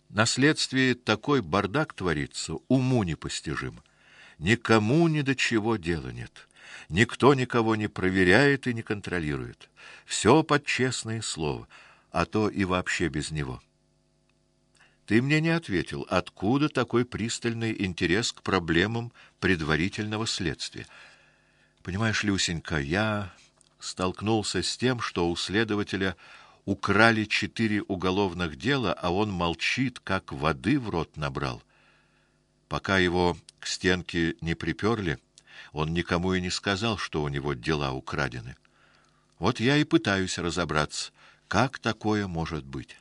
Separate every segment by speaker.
Speaker 1: На следствии такой бардак творится, уму непостижим. Никому ни до чего дела нет. Никто никого не проверяет и не контролирует. Все под честное слово, а то и вообще без него. Ты мне не ответил, откуда такой пристальный интерес к проблемам предварительного следствия. Понимаешь, Люсенька, я столкнулся с тем, что у следователя украли 4 уголовных дела, а он молчит, как воды в рот набрал. Пока его к стенке не приперли, он никому и не сказал, что у него дела украдены. Вот я и пытаюсь разобраться, как такое может быть.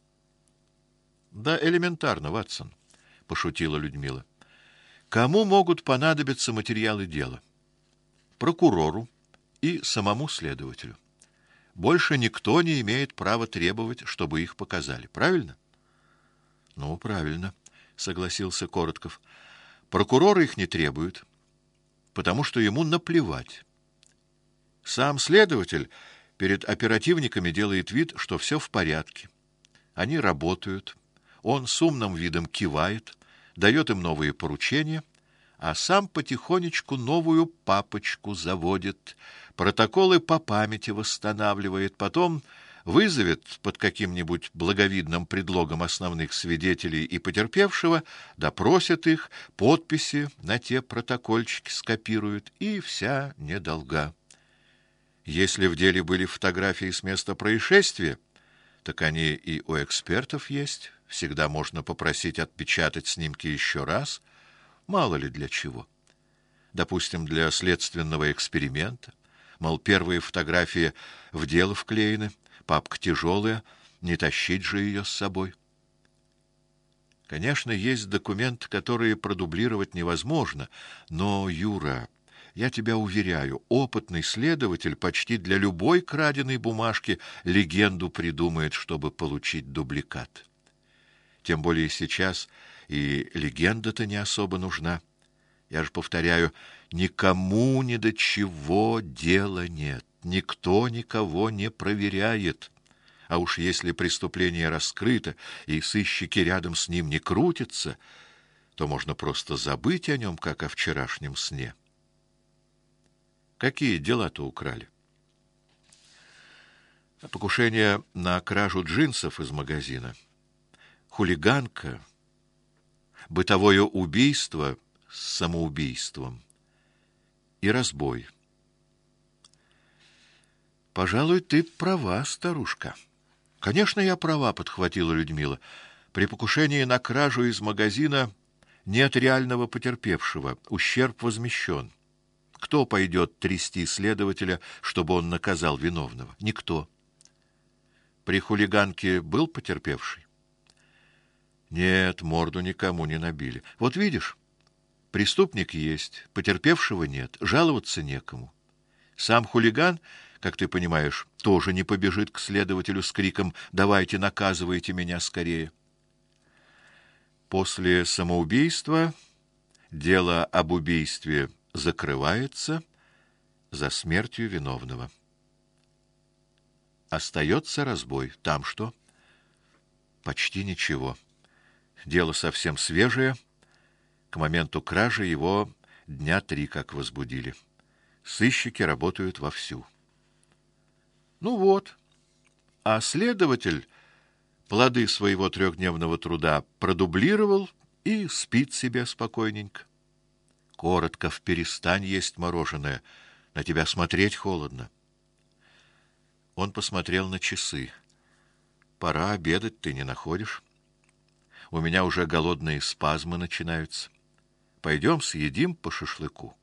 Speaker 1: Да элементарно, Ватсон, пошутила Людмила. Кому могут понадобиться материалы дела? Прокурору и самому следователю. Больше никто не имеет права требовать, чтобы их показали. Правильно? Ну, правильно, согласился Коротков. Прокурор их не требует, потому что ему наплевать. Сам следователь перед оперативниками делает вид, что все в порядке. Они работают. Он с умным видом кивает, дает им новые поручения, а сам потихонечку новую папочку заводит, протоколы по памяти восстанавливает, потом вызовет под каким-нибудь благовидным предлогом основных свидетелей и потерпевшего, допросит их, подписи на те протокольчики скопирует, и вся недолга. Если в деле были фотографии с места происшествия, так они и у экспертов есть. Всегда можно попросить отпечатать снимки еще раз, мало ли для чего. Допустим, для следственного эксперимента. Мол, первые фотографии в дело вклеены, папка тяжелая, не тащить же ее с собой. Конечно, есть документы, которые продублировать невозможно, но, Юра, я тебя уверяю, опытный следователь почти для любой краденой бумажки легенду придумает, чтобы получить дубликат. Тем более сейчас и легенда-то не особо нужна. Я же повторяю, никому ни до чего дела нет. Никто никого не проверяет. А уж если преступление раскрыто и сыщики рядом с ним не крутятся, то можно просто забыть о нем, как о вчерашнем сне. Какие дела-то украли? Покушение на кражу джинсов из магазина, хулиганка, бытовое убийство с самоубийством и разбой. Пожалуй, ты права, старушка. Конечно, я права, подхватила Людмила. При покушении на кражу из магазина нет реального потерпевшего, ущерб возмещен. Кто пойдет трясти следователя, чтобы он наказал виновного? Никто. При хулиганке был потерпевший? Нет, морду никому не набили. Вот видишь, преступник есть, потерпевшего нет, жаловаться некому. Сам хулиган, как ты понимаешь, тоже не побежит к следователю с криком «Давайте, наказывайте меня скорее». После самоубийства дело об убийстве закрывается за смертью виновного. Остается разбой. Там что? Почти ничего. Дело совсем свежее. К моменту кражи его 3 дня как возбудили. Сыщики работают вовсю. Ну вот. А следователь плоды своего 3-дневного труда продублировал и спит себе спокойненько. Коротков, перестань есть мороженое. На тебя смотреть холодно. Он посмотрел на часы. Пора обедать, ты не находишь? У меня уже голодные спазмы начинаются. Пойдем съедим по шашлыку.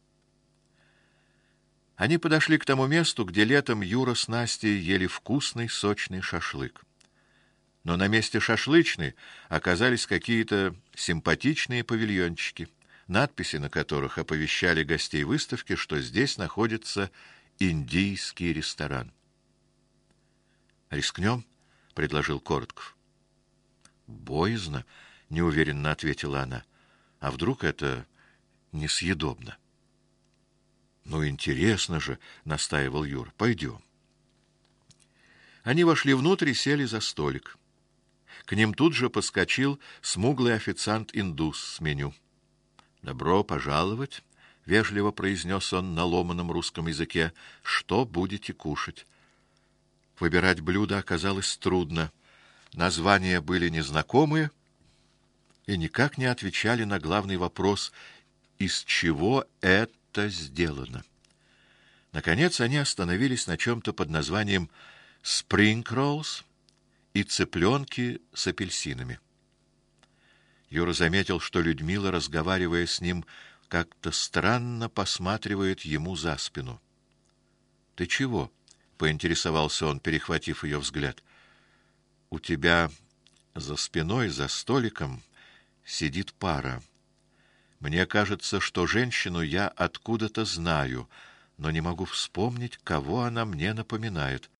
Speaker 1: Они подошли к тому месту, где летом Юра с Настей ели вкусный сочный шашлык. Но на месте шашлычной оказались какие-то симпатичные павильончики, надписи на которых оповещали гостей выставки, что здесь находится индийский ресторан. «Рискнем?» — предложил Коротков. «Боязно», — неуверенно ответила она. «А вдруг это несъедобно?» «Ну, интересно же», — настаивал Юра. «Пойдем». Они вошли внутрь и сели за столик. К ним тут же поскочил смуглый официант-индус с меню. «Добро пожаловать», — вежливо произнес он на ломаном русском языке. «Что будете кушать?» Выбирать блюдо оказалось трудно. Названия были незнакомые и никак не отвечали на главный вопрос: из чего это сделано? Наконец они остановились на чем-то под названием «спринг-роллс» и цыпленки с апельсинами. Юра заметил, что Людмила, разговаривая с ним, как-то странно посматривает ему за спину. «Ты чего?» — поинтересовался он, перехватив ее взгляд. «У тебя за спиной, за столиком, сидит пара. Мне кажется, что женщину я откуда-то знаю, но не могу вспомнить, кого она мне напоминает».